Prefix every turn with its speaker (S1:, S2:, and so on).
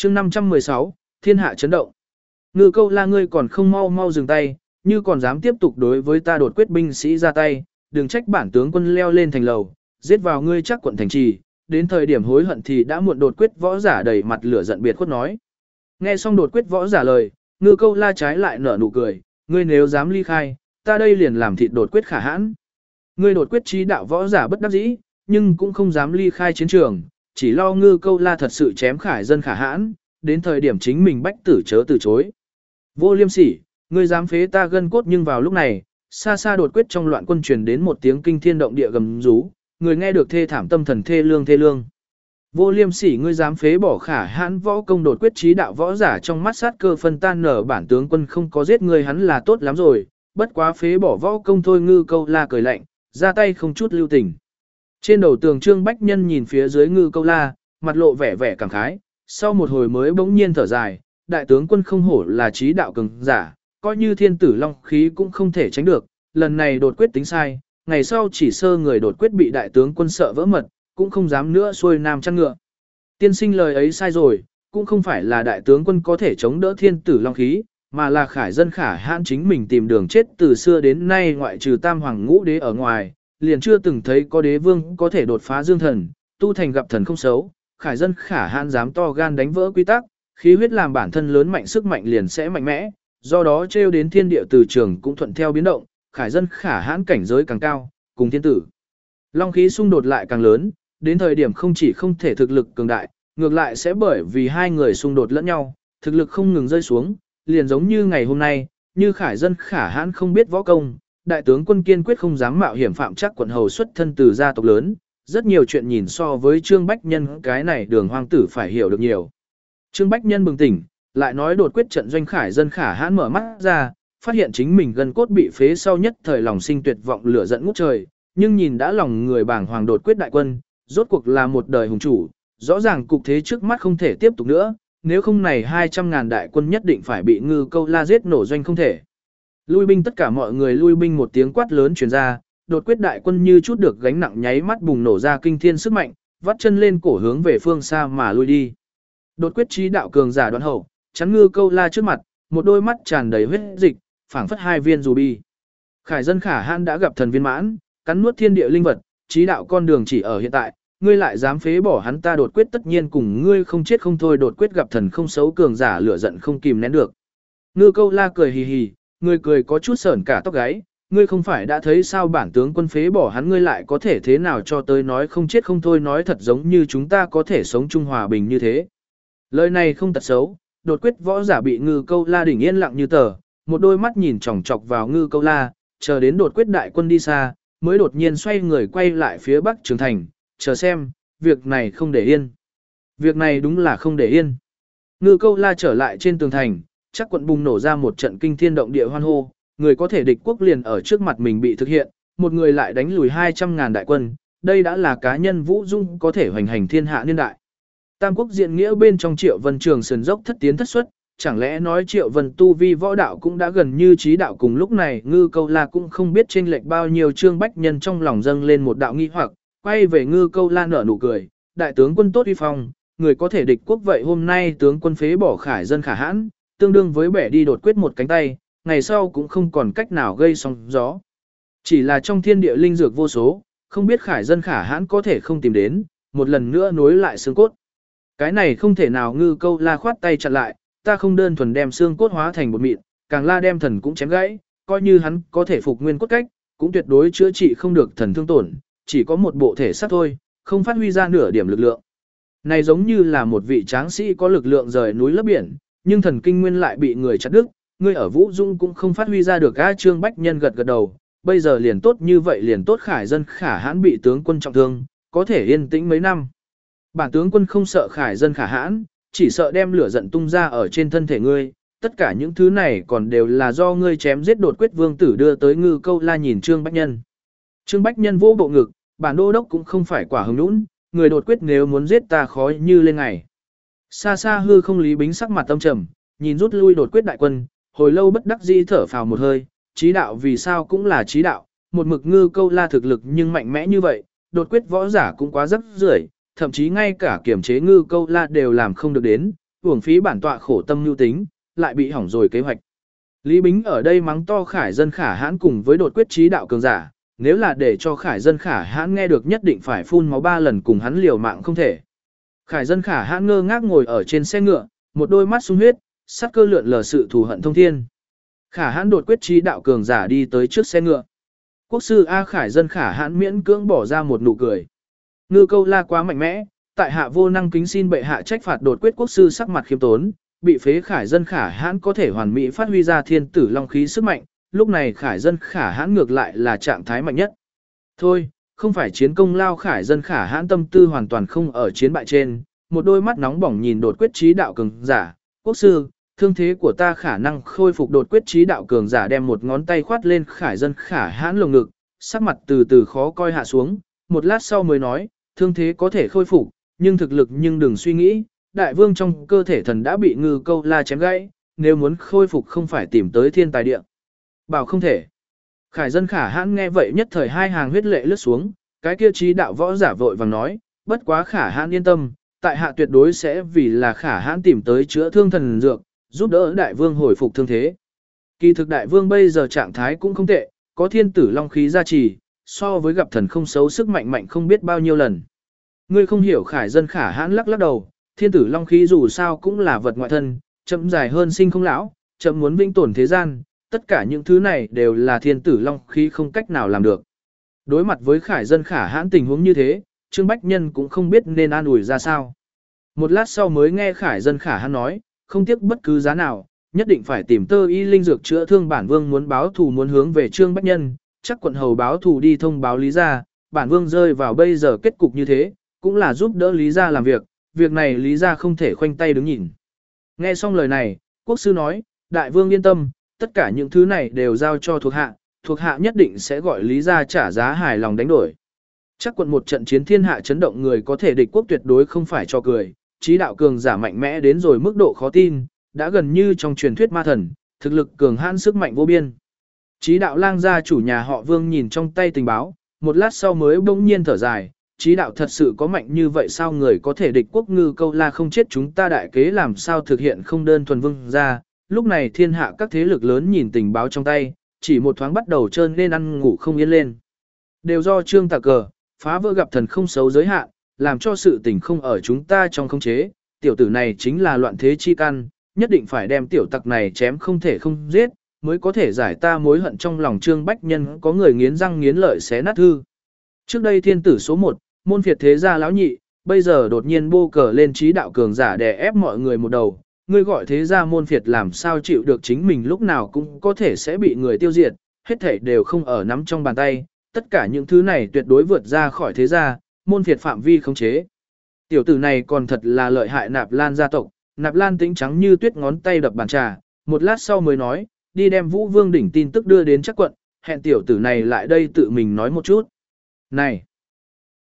S1: chương 516, thiên hạ chấn động. Ngư Câu La ngươi còn không mau mau dừng tay, như còn dám tiếp tục đối với ta đột quyết binh sĩ ra tay, đừng trách bản tướng quân leo lên thành lầu, giết vào ngươi chắc quận thành trì, đến thời điểm hối hận thì đã muộn. Đột quyết võ giả đầy mặt lửa giận biệt khuất nói. Nghe xong đột quyết võ giả lời, Ngư Câu La trái lại nở nụ cười, ngươi nếu dám ly khai, ta đây liền làm thịt đột quyết khả hãn. Ngươi đột quyết trí đạo võ giả bất đắc dĩ, nhưng cũng không dám ly khai chiến trường, chỉ lo Ngư Câu La thật sự chém khải dân khả hãn, đến thời điểm chính mình bách tử chớ từ chối. Vô liêm sỉ, ngươi dám phế ta gân cốt. Nhưng vào lúc này, xa xa đột quyết trong loạn quân truyền đến một tiếng kinh thiên động địa gầm rú, người nghe được thê thảm tâm thần thê lương thê lương. Vô liêm sỉ, ngươi dám phế bỏ khả hãn võ công. Đột quyết trí đạo võ giả trong mắt sát cơ phân tan nở, bản tướng quân không có giết ngươi hắn là tốt lắm rồi, bất quá phế bỏ võ công thôi. Ngư Câu La cười lạnh, ra tay không chút lưu tình. Trên đầu tường Trương Bách Nhân nhìn phía dưới Ngư Câu La, mặt lộ vẻ vẻ cảm khái, sau một hồi mới bỗng nhiên thở dài, đại tướng quân không hổ là trí đạo cường giả, coi như thiên tử long khí cũng không thể tránh được, lần này đột quyết tính sai, ngày sau chỉ sơ người đột quyết bị đại tướng quân sợ vỡ mật, cũng không dám nữa xuôi nam chăn ngựa. Tiên sinh lời ấy sai rồi, cũng không phải là đại tướng quân có thể chống đỡ thiên tử long khí, mà là khải dân khả hãn chính mình tìm đường chết. Từ xưa đến nay ngoại trừ tam hoàng ngũ đế ở ngoài, liền chưa từng thấy có đế vương có thể đột phá dương thần, tu thành gặp thần không xấu. Khải dân khả hãn dám to gan đánh vỡ quy tắc, khí huyết làm bản thân lớn mạnh, sức mạnh liền sẽ mạnh mẽ, do đó trêu đến thiên địa từ trường cũng thuận theo biến động. Khải dân khả hãn cảnh giới càng cao, cùng thiên tử long khí xung đột lại càng lớn, đến thời điểm không chỉ không thể thực lực cường đại, ngược lại sẽ bởi vì hai người xung đột lẫn nhau, thực lực không ngừng rơi xuống, liền giống như ngày hôm nay, như khải dân khả hãn không biết võ công, đại tướng quân kiên quyết không dám mạo hiểm phạm chắc quận hầu xuất thân từ gia tộc lớn, rất nhiều chuyện nhìn so với Trương Bách Nhân cái này đường hoang tử phải hiểu được nhiều. Trương Bách Nhân bừng tỉnh, lại nói đột quyết trận doanh khải dân khả hãn mở mắt ra, phát hiện chính mình gân cốt bị phế sau nhất thời lòng sinh tuyệt vọng lửa giận ngút trời, nhưng nhìn đã lòng người bàng hoàng đột quyết đại quân, rốt cuộc là một đời hùng chủ, rõ ràng cục thế trước mắt không thể tiếp tục nữa, nếu không này 200.000 đại quân nhất định phải bị Ngư Câu La giết nổ doanh không thể. Lui binh, tất cả mọi người lui binh. Một tiếng quát lớn truyền ra, đột quyết đại quân như chút được gánh nặng nháy mắt bùng nổ ra kinh thiên sức mạnh, vắt chân lên cổ hướng về phương xa mà lui đi. Đột quyết trí đạo cường giả Đoạn Hậu chắn Ngư Câu La trước mặt, một đôi mắt tràn đầy huyết dịch, phảng phất hai viên ruby. Khải dân khả hãn đã gặp thần viên mãn, cắn nuốt thiên địa linh vật, trí đạo con đường chỉ ở hiện tại, ngươi lại dám phế bỏ hắn, ta đột quyết tất nhiên cùng ngươi không chết không thôi. Đột quyết gặp thần không xấu cường giả lửa giận không kìm nén được. Ngư Câu La cười hì hì, ngươi cười có chút sởn cả tóc gáy, ngươi không phải đã thấy sao bản tướng quân phế bỏ hắn, ngươi lại có thể thế nào cho tới nói không chết không thôi, nói thật giống như chúng ta có thể sống chung hòa bình như thế. Lời này không tật xấu, đột quyết võ giả bị Ngư Câu La đỉnh yên lặng như tờ, một đôi mắt nhìn chòng chọc vào Ngư Câu La, chờ đến đột quyết đại quân đi xa, mới đột nhiên xoay người quay lại phía bắc Trường Thành, chờ xem, việc này không để yên. Việc này đúng là không để yên. Ngư Câu La trở lại trên tường thành, chắc quận bùng nổ ra một trận kinh thiên động địa hoan hô, người có thể địch quốc liền ở trước mặt mình bị thực hiện, một người lại đánh lùi 200.000 đại quân, đây đã là cá nhân vũ dung có thể hoành hành thiên hạ niên đại. Tam quốc diện nghĩa bên trong Triệu Vân trường sườn dốc thất tiến thất xuất, chẳng lẽ nói Triệu Vân tu vi võ đạo cũng đã gần như trí đạo. Cùng lúc này Ngư Câu La cũng không biết chênh lệch bao nhiêu. Trương Bách Nhân trong lòng dâng lên một đạo nghi hoặc, quay về Ngư Câu La nở nụ cười, đại tướng quân tốt uy phong, người có thể địch quốc vậy hôm nay tướng quân phế bỏ khải dân khả hãn, tương đương với bẻ đi đột quyết một cánh tay, ngày sau cũng không còn cách nào gây sóng gió. Chỉ là trong thiên địa linh dược vô số, không biết khải dân khả hãn có thể không tìm đến, một lần nữa nối lại xương cốt. Cái này không thể nào. Ngư Câu La khoát tay chặn lại, ta không đơn thuần đem xương cốt hóa thành bột mịn, càng la đem thần cũng chém gãy, coi như hắn có thể phục nguyên cốt cách, cũng tuyệt đối chữa trị không được thần thương tổn, chỉ có một bộ thể xác thôi, không phát huy ra nửa điểm lực lượng. Này giống như là một vị tráng sĩ có lực lượng rời núi lấp biển, nhưng thần kinh nguyên lại bị người chặt đứt, ngươi ở Vũ Dung cũng không phát huy ra được. Trương Bách Nhân gật gật đầu, bây giờ liền tốt như vậy liền tốt. Khải dân khả hãn bị tướng quân trọng thương, có thể yên tĩnh mấy năm. Bản tướng quân không sợ khải dân khả hãn, chỉ sợ đem lửa giận tung ra ở trên thân thể ngươi, tất cả những thứ này còn đều là do ngươi chém giết đột quyết vương tử đưa tới. Ngư Câu La nhìn Trương Bách Nhân. Trương Bách Nhân vô bộ ngực, bản đô đốc cũng không phải quả hứng nũng, người đột quyết nếu muốn giết ta khó như lên ngày. Xa xa hư không Lý Bính sắc mặt tâm trầm, nhìn rút lui đột quyết đại quân, hồi lâu bất đắc dĩ thở phào một hơi, trí đạo vì sao cũng là trí đạo, một mực Ngư Câu La thực lực nhưng mạnh mẽ như vậy, đột quyết võ giả cũng quá rắc rưởi, thậm chí ngay cả kiểm chế Ngư Câu La đều làm không được đến, Uổng phí bản tọa khổ tâm lưu tính, lại bị hỏng rồi kế hoạch. Lý Bính ở đây mắng to Khải Dân Khả Hãn cùng với đột quyết trí đạo cường giả, nếu là để cho Khải Dân Khả Hãn nghe được nhất định phải phun máu 3 lần cùng hắn liều mạng không thể. Khải Dân Khả Hãn ngơ ngác ngồi ở trên xe ngựa, một đôi mắt sung huyết, sát cơ lượn lờ sự thù hận thông thiên. Khả Hãn đột quyết trí đạo cường giả đi tới trước xe ngựa. Quốc sư A Khải Dân Khả Hãn miễn cưỡng bỏ ra một nụ cười. Ngư Câu La quá mạnh mẽ, tại hạ vô năng kính xin bệ hạ trách phạt đột quyết quốc sư sắc mặt khiêm tốn, bị phế Khải Dân Khả Hãn có thể hoàn mỹ phát huy ra thiên tử long khí sức mạnh, lúc này Khải Dân Khả Hãn ngược lại là trạng thái mạnh nhất. Thôi, không phải chiến công lao Khải Dân Khả Hãn tâm tư hoàn toàn không ở chiến bại trên, một đôi mắt nóng bỏng nhìn đột quyết trí đạo cường giả, quốc sư, thương thế của ta khả năng khôi phục. Đột quyết trí đạo cường giả đem một ngón tay khoát lên Khải Dân Khả Hãn lồng ngực, sắc mặt từ từ khó coi hạ xuống, một lát sau mới nói, thương thế có thể khôi phục, nhưng thực lực nhưng đừng suy nghĩ, đại vương trong cơ thể thần đã bị Ngư Câu La chém gãy, nếu muốn khôi phục không phải tìm tới thiên tài địa. Bảo không thể. Khải Dân Khả Hãn nghe vậy nhất thời hai hàng huyết lệ lướt xuống, cái kia trí đạo võ giả vội vàng nói, bất quá Khả Hãn yên tâm, tại hạ tuyệt đối sẽ vì là Khả Hãn tìm tới chữa thương thần dược, giúp đỡ đại vương hồi phục thương thế. Kỳ thực đại vương bây giờ trạng thái cũng không tệ, có thiên tử long khí gia trì, so với gặp thần không xấu sức mạnh mạnh không biết bao nhiêu lần. Ngươi không hiểu. Khải Dân Khả Hãn lắc lắc đầu, thiên tử long khí dù sao cũng là vật ngoại thân, chậm dài hơn sinh không lão, chậm muốn vĩnh tồn thế gian, tất cả những thứ này đều là thiên tử long khí không cách nào làm được. Đối mặt với Khải Dân Khả Hãn tình huống như thế, Trương Bách Nhân cũng không biết nên an ủi ra sao. Một lát sau mới nghe Khải Dân Khả Hãn nói, không tiếc bất cứ giá nào, nhất định phải tìm tơ y linh dược chữa thương. Bản vương muốn báo thù, muốn hướng về Trương Bách Nhân, chắc quận hầu báo thù đi thông báo Lý gia, bản vương rơi vào bây giờ kết cục như thế, cũng là giúp đỡ Lý gia làm việc, việc này Lý gia không thể khoanh tay đứng nhìn. Nghe xong lời này, quốc sư nói, đại vương yên tâm, tất cả những thứ này đều giao cho thuộc hạ nhất định sẽ gọi Lý gia trả giá hài lòng đánh đổi. Chắc quận một trận chiến thiên hạ chấn động người có thể địch quốc tuyệt đối không phải cho cười, trí đạo cường giả mạnh mẽ đến rồi mức độ khó tin, đã gần như trong truyền thuyết ma thần, thực lực cường hãn sức mạnh vô biên. Trí đạo lang gia chủ nhà họ Vương nhìn trong tay tình báo, một lát sau mới bỗng nhiên thở dài, trí đạo thật sự có mạnh như vậy sao? Người có thể địch quốc Ngư Câu La không chết, chúng ta đại kế làm sao thực hiện không đơn thuần vương ra. Lúc này thiên hạ các thế lực lớn nhìn tình báo trong tay, chỉ một thoáng bắt đầu trơn nên ăn ngủ không yên lên. Đều do Trương Tà Cờ, phá vỡ gặp thần không xấu giới hạn, làm cho sự tình không ở chúng ta trong khống chế, tiểu tử này chính là loạn thế chi căn, nhất định phải đem tiểu tặc này chém không thể không giết, mới có thể giải ta mối hận trong lòng. Trương Bách Nhân có người nghiến răng nghiến lợi xé nát thư. Trước đây thiên tử số 1, môn phiệt thế gia lão nhị, bây giờ đột nhiên bô cờ lên trí đạo cường giả đè ép mọi người một đầu, ngươi gọi thế gia môn phiệt làm sao chịu được chính mình lúc nào cũng có thể sẽ bị người tiêu diệt, hết thảy đều không ở nắm trong bàn tay, tất cả những thứ này tuyệt đối vượt ra khỏi thế gia, môn phiệt phạm vi khống chế. Tiểu tử này còn thật là lợi hại. Nạp Lan gia tộc, Nạp Lan tĩnh trắng như tuyết ngón tay đập bàn trà, một lát sau mới nói, đi đem Vũ Vương đỉnh tin tức đưa đến Chắc quận, hẹn tiểu tử này lại đây tự mình nói một chút. Này,